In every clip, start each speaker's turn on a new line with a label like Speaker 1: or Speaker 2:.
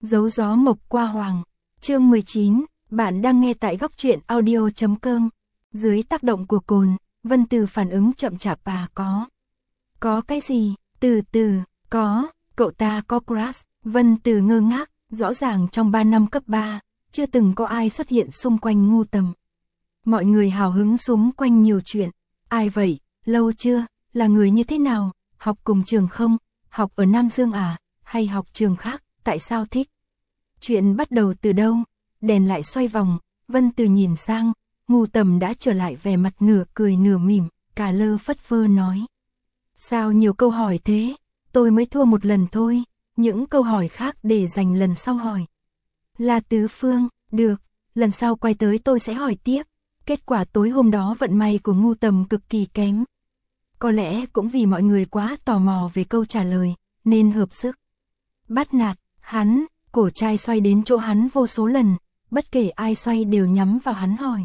Speaker 1: Dấu gió mộc qua hoàng. Chương 19, bạn đang nghe tại góc truyện audio.com. Dưới tác động của cồn, Vân Từ phản ứng chậm chạp Có cái gì? Từ từ, cậu ta có crush. Vân Từ ngơ ngác, rõ ràng trong 3 năm cấp 3, chưa từng có ai xuất hiện xung quanh Ngu Tầm. Mọi người hào hứng xung quanh nhiều chuyện. Ai vậy? Lâu chưa? Là người như thế nào? Học cùng trường không? Học ở Nam Dương à? Hay học trường khác? Tại sao thích? Chuyện bắt đầu từ đâu? Đèn lại xoay vòng, Vân Từ nhìn sang, Ngu Tầm đã trở lại vẻ mặt nửa cười nửa mỉm, cà lơ phất phơ nói. Sao nhiều câu hỏi thế? Tôi mới thua một lần thôi, những câu hỏi khác để dành lần sau hỏi. Là Tứ Phương, được, lần sau quay tới tôi sẽ hỏi tiếp. Kết quả tối hôm đó vận may của Ngu Tầm cực kỳ kém. Có lẽ cũng vì mọi người quá tò mò về câu trả lời, nên hợp sức bắt nạt hắn. Cổ trai xoay đến chỗ hắn vô số lần, bất kể ai xoay đều nhắm vào hắn hỏi.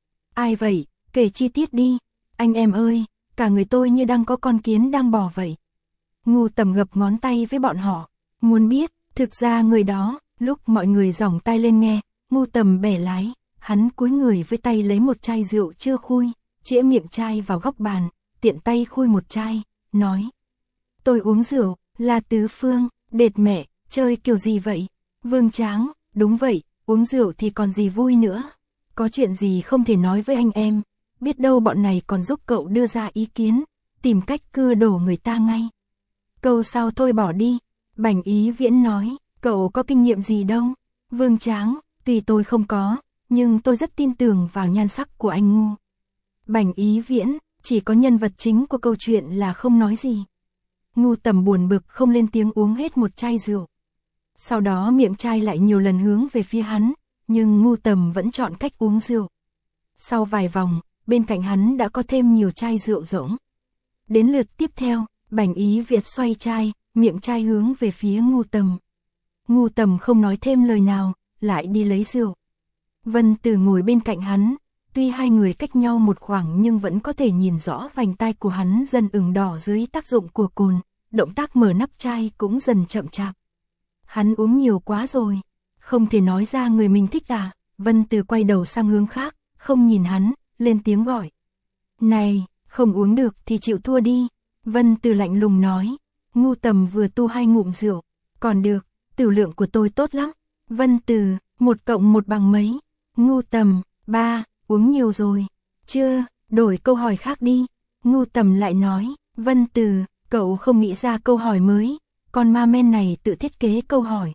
Speaker 1: Ai vậy? Kể chi tiết đi. Anh em ơi, cả người tôi như đang có con kiến đang bò vậy. Ngu Tầm gập ngón tay với bọn họ, muốn biết. Thực ra người đó, lúc mọi người giỏng tai lên nghe, Ngu Tầm bẻ lái, hắn cúi người với tay lấy một chai rượu chưa khui, chĩa miệng chai vào góc bàn, tiện tay khui một chai, nói. Tôi uống rượu, là Tứ Phương, đệt mẹ, chơi kiểu gì vậy? Vương Tráng, đúng vậy, uống rượu thì còn gì vui nữa. Có chuyện gì không thể nói với anh em, biết đâu bọn này còn giúp cậu đưa ra ý kiến, tìm cách cưa đổ người ta ngay. Câu sau thôi bỏ đi. Bành Ý Viễn nói, cậu có kinh nghiệm gì đâu. Vương Tráng, tuy tôi không có, nhưng tôi rất tin tưởng vào nhan sắc của anh Ngu. Bành Ý Viễn, chỉ có nhân vật chính của câu chuyện là không nói gì. Ngu Tầm buồn bực không lên tiếng uống hết một chai rượu. Sau đó miệng chai lại nhiều lần hướng về phía hắn, nhưng Ngu Tầm vẫn chọn cách uống rượu. Sau vài vòng, bên cạnh hắn đã có thêm nhiều chai rượu rỗng. Đến lượt tiếp theo, Bành Ý Việt xoay chai, miệng chai hướng về phía Ngu Tầm. Ngu Tầm không nói thêm lời nào, lại đi lấy rượu. Vân Từ ngồi bên cạnh hắn, tuy hai người cách nhau một khoảng nhưng vẫn có thể nhìn rõ vành tai của hắn dần ửng đỏ dưới tác dụng của cồn, động tác mở nắp chai cũng dần chậm chạp. Hắn uống nhiều quá rồi, không thể nói ra người mình thích à? Vân Từ quay đầu sang hướng khác, không nhìn hắn, lên tiếng gọi. Này, không uống được thì chịu thua đi. Vân Từ lạnh lùng nói. Ngu Tầm vừa tu 2 ngụm rượu, còn được, tửu lượng của tôi tốt lắm. Vân Từ, 1 cộng 1 bằng mấy? Ngu Tầm, 3, uống nhiều rồi. Chưa, đổi câu hỏi khác đi. Ngu Tầm lại nói. Vân Từ, cậu không nghĩ ra câu hỏi mới. Con ma men này tự thiết kế câu hỏi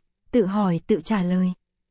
Speaker 1: tự trả lời.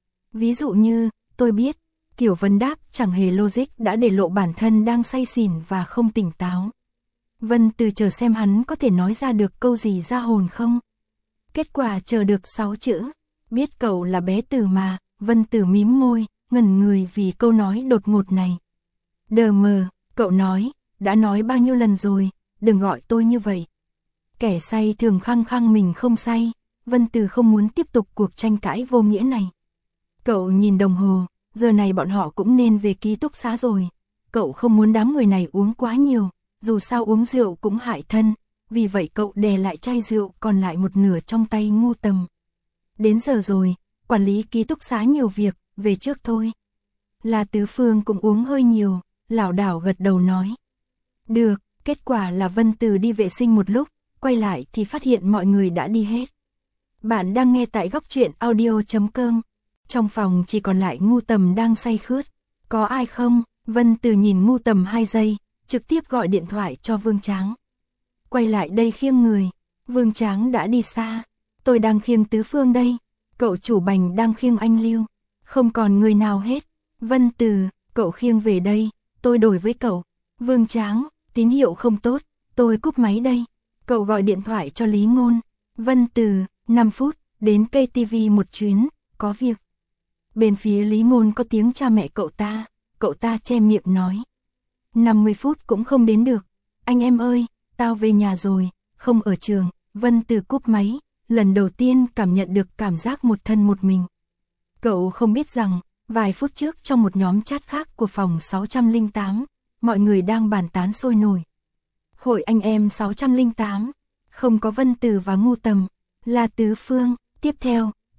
Speaker 1: Ví dụ như, tôi biết, kiểu vấn đáp chẳng hề logic đã để lộ bản thân đang say xỉn và không tỉnh táo. Vân Từ chờ xem hắn có thể nói ra được câu gì ra hồn không. Kết quả chờ được 6 chữ. Biết cậu là bé Từ mà. Vân Từ mím môi, ngẩn người vì câu nói đột ngột này. Đờ mờ, cậu nói, đã nói bao nhiêu lần rồi, đừng gọi tôi như vậy. Kẻ say thường khăng khăng mình không say. Vân Từ không muốn tiếp tục cuộc tranh cãi vô nghĩa này. Cậu nhìn đồng hồ, giờ này bọn họ cũng nên về ký túc xá rồi. Cậu không muốn đám người này uống quá nhiều, dù sao uống rượu cũng hại thân. Vì vậy cậu đè lại chai rượu còn lại một nửa trong tay Ngu Tầm. Đến giờ rồi, quản lý ký túc xá nhiều việc, về trước thôi. Là Tứ Phương cũng uống hơi nhiều, lảo đảo gật đầu nói. Được, kết quả là Vân Từ đi vệ sinh một lúc, quay lại thì phát hiện mọi người đã đi hết. Bạn đang nghe tại góc truyện audio.com. Trong phòng chỉ còn lại Ngu Tầm đang say khướt. Có ai không? Vân Từ nhìn Ngu Tầm 2 giây, trực tiếp gọi điện thoại cho Vương Tráng. Quay lại đây khiêng người. Vương Tráng đã đi xa. Tôi đang khiêng Tứ Phương đây. Cậu chủ Bành đang khiêng anh Lưu. Không còn người nào hết. Vân Từ, cậu khiêng về đây, tôi đổi với cậu. Vương Tráng, tín hiệu không tốt, tôi cúp máy đây. Cậu gọi điện thoại cho Lý Ngôn. Vân Từ, 5 phút, đến KTV một chuyến, có việc. Bên phía Lý Ngôn có tiếng cha mẹ cậu ta che miệng nói. 50 phút cũng không đến được. Anh em ơi, tao về nhà rồi, không ở trường. Vân Từ cúp máy, lần đầu tiên cảm nhận được cảm giác một thân một mình. Cậu không biết rằng, vài phút trước trong một nhóm chat khác của phòng 608, mọi người đang bàn tán sôi nổi. Hội anh em 608, không có Vân Từ và Ngu Tầm, là Tứ Phương. Tiếp theo,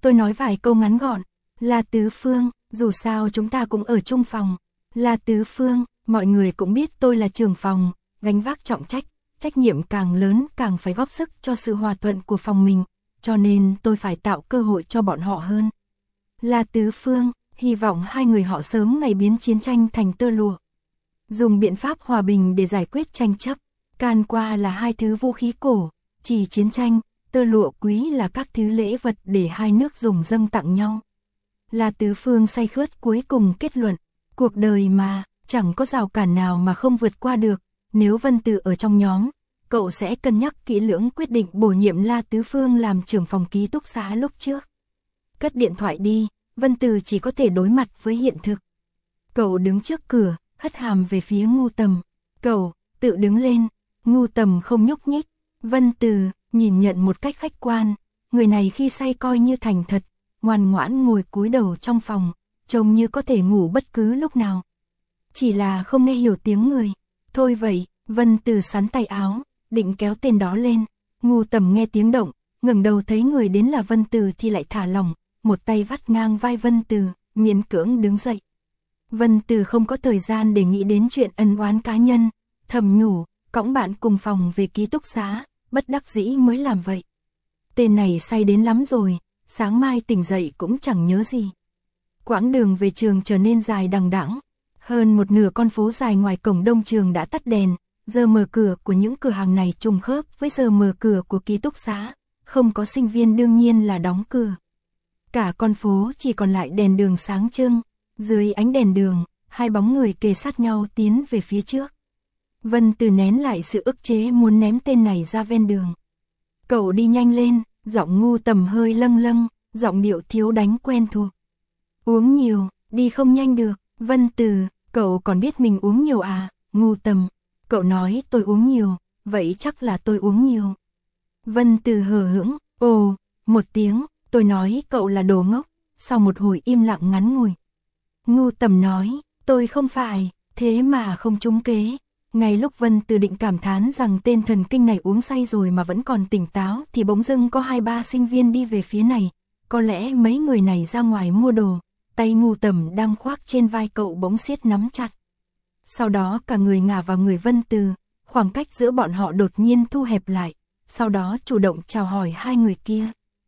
Speaker 1: Tôi nói vài câu ngắn gọn. La Tứ Phương, dù sao chúng ta cũng ở chung phòng. La Tứ Phương, mọi người cũng biết tôi là trưởng phòng, gánh vác trọng trách, trách nhiệm càng lớn càng phải góp sức cho sự hòa thuận của phòng mình, cho nên tôi phải tạo cơ hội cho bọn họ hơn. La Tứ Phương, hy vọng hai người họ sớm ngày biến chiến tranh thành tơ lụa. Dùng biện pháp hòa bình để giải quyết tranh chấp, can qua là hai thứ vũ khí cổ, chỉ chiến tranh, tơ lụa quý là các thứ lễ vật để hai nước dùng dâng tặng nhau. La Tứ Phương say khướt cuối cùng kết luận, cuộc đời mà, chẳng có rào cản nào mà không vượt qua được, nếu Vân Từ ở trong nhóm, cậu sẽ cân nhắc kỹ lưỡng quyết định bổ nhiệm La Tứ Phương làm trưởng phòng ký túc xá lúc trước. Cất điện thoại đi, Vân Từ chỉ có thể đối mặt với hiện thực. Cậu đứng trước cửa, hất hàm về phía Ngưu Tầm. Cậu, tự đứng lên. Ngưu Tầm không nhúc nhích. Vân Từ, nhìn nhận một cách khách quan. Người này khi say coi như thành thật, ngoan ngoãn ngồi cúi đầu trong phòng, trông như có thể ngủ bất cứ lúc nào. Chỉ là không nghe hiểu tiếng người. Thôi vậy, Vân Từ sắn tay áo, định kéo tên đó lên. Ngưu Tầm nghe tiếng động, ngẩng đầu thấy người đến là Vân Từ thì lại thả lỏng, một tay vắt ngang vai Vân Từ, miễn cưỡng đứng dậy. Vân Từ không có thời gian để nghĩ đến chuyện ân oán cá nhân, thầm nhủ, cõng bạn cùng phòng về ký túc xá, bất đắc dĩ mới làm vậy. Tên này say đến lắm rồi, sáng mai tỉnh dậy cũng chẳng nhớ gì. Quãng đường về trường trở nên dài đằng đẵng, hơn một nửa con phố dài ngoài cổng đông trường đã tắt đèn, giờ mở cửa của những cửa hàng này trùng khớp với giờ mở cửa của ký túc xá, không có sinh viên đương nhiên là đóng cửa. Cả con phố chỉ còn lại đèn đường sáng trưng, dưới ánh đèn đường, hai bóng người kề sát nhau tiến về phía trước. Vân Từ nén lại sự ức chế muốn ném tên này ra ven đường. Cậu đi nhanh lên, giọng Ngưu Tầm hơi lâng lâng, giọng điệu thiếu đánh quen thuộc. Uống nhiều, đi không nhanh được. Vân Từ, cậu còn biết mình uống nhiều à? Ngưu Tầm, cậu nói tôi uống nhiều, vậy chắc là tôi uống nhiều. Vân Từ hờ hững, ồ, một tiếng, tôi nói cậu là đồ ngốc, sau một hồi im lặng ngắn ngủi. Ngưu Tầm nói, tôi không phải, thế mà không trúng kế. Ngay lúc Vân Từ định cảm thán rằng tên thần kinh này uống say rồi mà vẫn còn tỉnh táo thì bỗng dưng có 2-3 sinh viên đi về phía này. Có lẽ mấy người này ra ngoài mua đồ, tay Ngưu Tầm đang khoác trên vai cậu bỗng siết nắm chặt. Sau đó cả người ngả vào người Vân Từ, khoảng cách giữa bọn họ đột nhiên thu hẹp lại, sau đó chủ động chào hỏi hai người kia.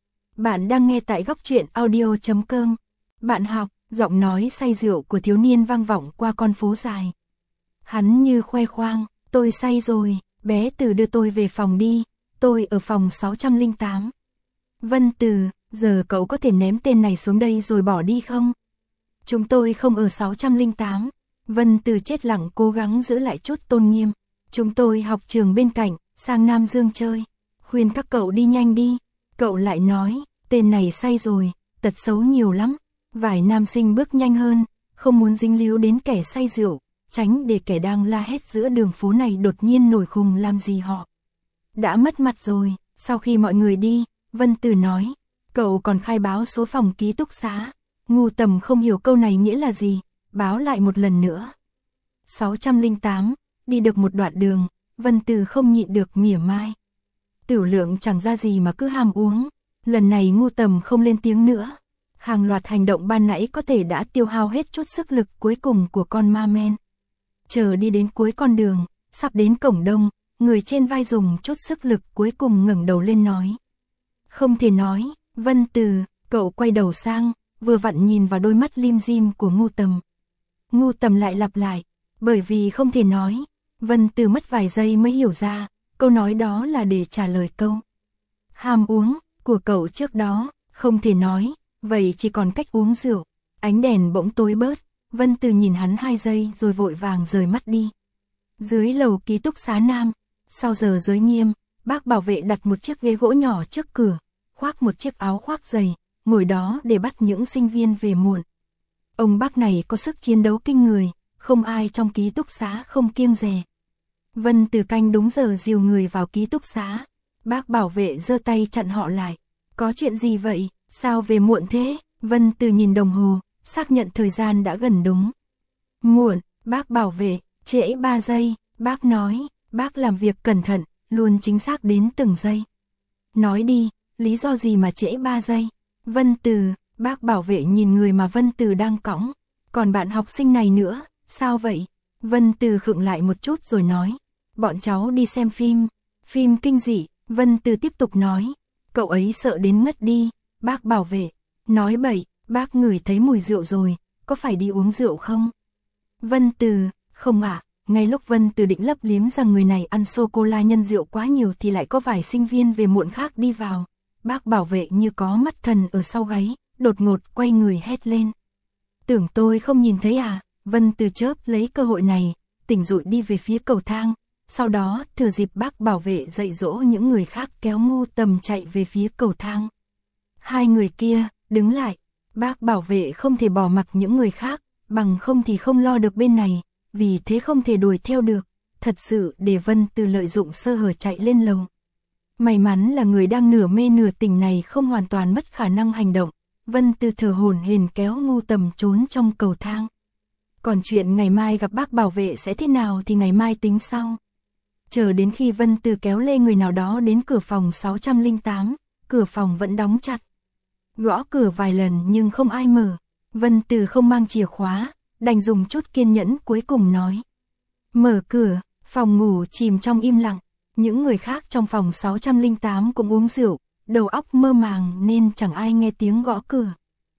Speaker 1: Bạn đang nghe tại góc truyện audio.com. Bạn học, giọng nói say rượu của thiếu niên vang vọng qua con phố dài. Hắn như khoe khoang, tôi say rồi, bé Từ đưa tôi về phòng đi, tôi ở phòng 608. Vân Từ, giờ cậu có thể ném tên này xuống đây rồi bỏ đi không? Chúng tôi không ở 608. Vân Từ chết lặng cố gắng giữ lại chút tôn nghiêm. Chúng tôi học trường bên cạnh, sang Nam Dương chơi. Khuyên các cậu đi nhanh đi. Cậu lại nói, tên này say rồi, tật xấu nhiều lắm. Vài nam sinh bước nhanh hơn, không muốn dính líu đến kẻ say rượu, tránh để kẻ đang la hét giữa đường phố này đột nhiên nổi khùng làm gì họ. Đã mất mặt rồi, sau khi mọi người đi, Vân Từ nói, cậu còn khai báo số phòng ký túc xá. Ngưu Tầm không hiểu câu này nghĩa là gì, báo lại một lần nữa. 608, đi được một đoạn đường, Vân Từ không nhịn được mỉa mai. Tiểu Lượng chẳng ra gì mà cứ ham uống, lần này Ngưu Tầm không lên tiếng nữa. Hàng loạt hành động ban nãy có thể đã tiêu hao hết chút sức lực cuối cùng của con ma men. Chờ đi đến cuối con đường, sắp đến cổng đông, người trên vai dùng chút sức lực cuối cùng ngẩng đầu lên nói. Không thể nói, Vân Từ, cậu quay đầu sang, vừa vặn nhìn vào đôi mắt lim dim của Ngưu Tầm. Ngưu Tầm lại lặp lại, bởi vì không thể nói. Vân Từ mất vài giây mới hiểu ra, câu nói đó là để trả lời câu ham uống của cậu trước đó, không thể nói, vậy chỉ còn cách uống rượu. Ánh đèn bỗng tối bớt, Vân Từ nhìn hắn 2 giây rồi vội vàng rời mắt đi. Dưới lầu ký túc xá nam, sau giờ giới nghiêm, bác bảo vệ đặt một chiếc ghế gỗ nhỏ trước cửa, khoác một chiếc áo khoác dày, ngồi đó để bắt những sinh viên về muộn. Ông bác này có sức chiến đấu kinh người, không ai trong ký túc xá không kiêng dè. Vân Từ canh đúng giờ dìu người vào ký túc xá, bác bảo vệ giơ tay chặn họ lại. Có chuyện gì vậy, sao về muộn thế? Vân Từ nhìn đồng hồ, xác nhận thời gian đã gần đúng. Muộn, bác bảo vệ, trễ 3 giây, bác nói, bác làm việc cẩn thận, luôn chính xác đến từng giây. Nói đi, lý do gì mà trễ 3 giây? Vân Từ, bác bảo vệ nhìn người mà Vân Từ đang cõng. Còn bạn học sinh này nữa, sao vậy? Vân Từ khựng lại một chút rồi nói. Bọn cháu đi xem phim. Phim kinh dị, Vân Từ tiếp tục nói. Cậu ấy sợ đến ngất đi. Bác bảo vệ. Nói bậy, bác ngửi thấy mùi rượu rồi, có phải đi uống rượu không? Vân Từ, không ạ. Ngay lúc Vân Từ định lấp liếm rằng người này ăn sô-cô-la nhân rượu quá nhiều thì lại có vài sinh viên về muộn khác đi vào. Bác bảo vệ như có mắt thần ở sau gáy, đột ngột quay người hét lên. Tưởng tôi không nhìn thấy à? Vân Từ chớp lấy cơ hội này, tỉnh dụi đi về phía cầu thang. Sau đó, thừa dịp bác bảo vệ dạy dỗ những người khác kéo Ngu Tầm chạy về phía cầu thang. Hai người kia, đứng lại. Bác bảo vệ không thể bỏ mặc những người khác, bằng không thì không lo được bên này, vì thế không thể đuổi theo được. Thật sự để Vân Từ lợi dụng sơ hở chạy lên lầu. May mắn là người đang nửa mê nửa tỉnh này không hoàn toàn mất khả năng hành động. Vân Từ thở hổn hển kéo Ngu Tầm trốn trong cầu thang. Còn chuyện ngày mai gặp bác bảo vệ sẽ thế nào thì ngày mai tính sau. Chờ đến khi Vân Từ kéo lê người nào đó đến cửa phòng 608, cửa phòng vẫn đóng chặt. Gõ cửa vài lần nhưng không ai mở. Vân Từ không mang chìa khóa, đành dùng chút kiên nhẫn cuối cùng nói. Mở cửa, phòng ngủ chìm trong im lặng. Những người khác trong phòng 608 cũng uống rượu, đầu óc mơ màng nên chẳng ai nghe tiếng gõ cửa.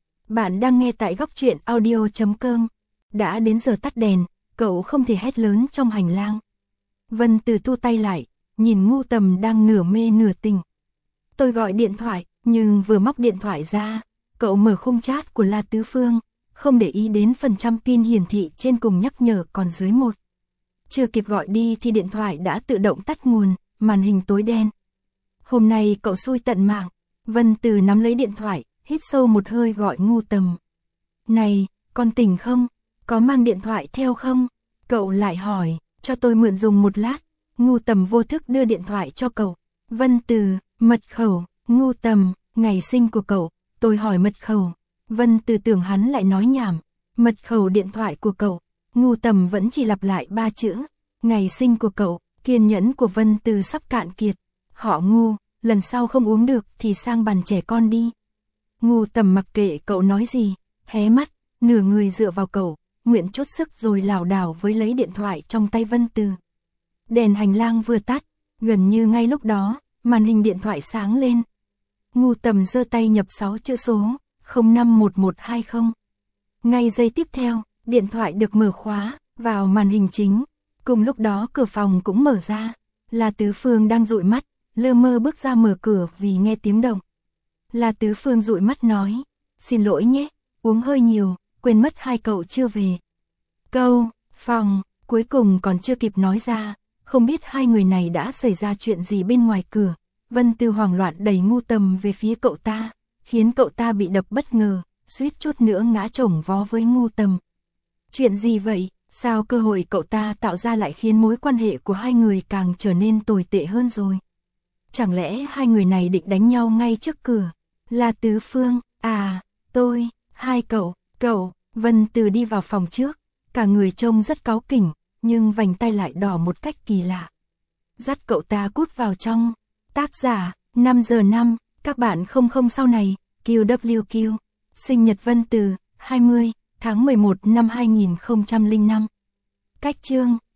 Speaker 1: Bạn đang nghe tại góc truyện audio.com. Đã đến giờ tắt đèn, cậu không thể hét lớn trong hành lang. Vân Từ thu tay lại, nhìn Ngu Tầm đang nửa mê nửa tỉnh. Tôi gọi điện thoại, nhưng vừa móc điện thoại ra, cậu mở khung chat của La Tứ Phương, không để ý đến phần trăm pin hiển thị trên cùng nhắc nhở còn dưới 1. Chưa kịp gọi đi thì điện thoại đã tự động tắt nguồn, màn hình tối đen. Hôm nay cậu xui tận mạng. Vân Từ nắm lấy điện thoại, hít sâu một hơi gọi Ngu Tầm. Này, con tỉnh không? Có mang điện thoại theo không? Cậu lại hỏi, cho tôi mượn dùng một lát. Ngu Tầm vô thức đưa điện thoại cho cậu. Vân Từ, mật khẩu. Ngu Tầm, ngày sinh của cậu. Tôi hỏi mật khẩu. Vân Từ tưởng hắn lại nói nhảm. Mật khẩu điện thoại của cậu. Ngu Tầm vẫn chỉ lặp lại 3 chữ. Ngày sinh của cậu. Kiên nhẫn của Vân Từ sắp cạn kiệt. Họ Ngu, lần sau không uống được thì sang bàn trẻ con đi. Ngu Tầm mặc kệ cậu nói gì, hé mắt, nửa người dựa vào cậu, nguyện chút sức rồi lảo đảo với lấy điện thoại trong tay Vân Từ. Đèn hành lang vừa tắt, gần như ngay lúc đó, màn hình điện thoại sáng lên. Ngu Tầm giơ tay nhập 6 chữ số, 051120. Ngay giây tiếp theo, điện thoại được mở khóa, vào màn hình chính. Cùng lúc đó cửa phòng cũng mở ra, La Tứ Phương đang dụi mắt, lơ mơ bước ra mở cửa vì nghe tiếng động. La Tứ Phương dụi mắt nói, xin lỗi nhé, uống hơi nhiều, quên mất hai cậu chưa về. Câu, phòng, cuối cùng còn chưa kịp nói ra, không biết hai người này đã xảy ra chuyện gì bên ngoài cửa. Vân Từ hoảng loạn đẩy Ngu Tầm về phía cậu ta, khiến cậu ta bị đập bất ngờ, suýt chút nữa ngã chồng vó với Ngu Tầm. Chuyện gì vậy? Sao cơ hội cậu ta tạo ra lại khiến mối quan hệ của hai người càng trở nên tồi tệ hơn rồi? Chẳng lẽ hai người này định đánh nhau ngay trước cửa? La Tứ Phương, à, tôi, hai cậu, Vân Từ đi vào phòng trước, cả người trông rất cáu kỉnh, nhưng vành tay lại đỏ một cách kỳ lạ. Dắt cậu ta cút vào trong. Tác giả, 5giờ5, các bạn không sau này, QWQ. Sinh nhật Vân Từ, 20 tháng 11 năm 2005. Cách chương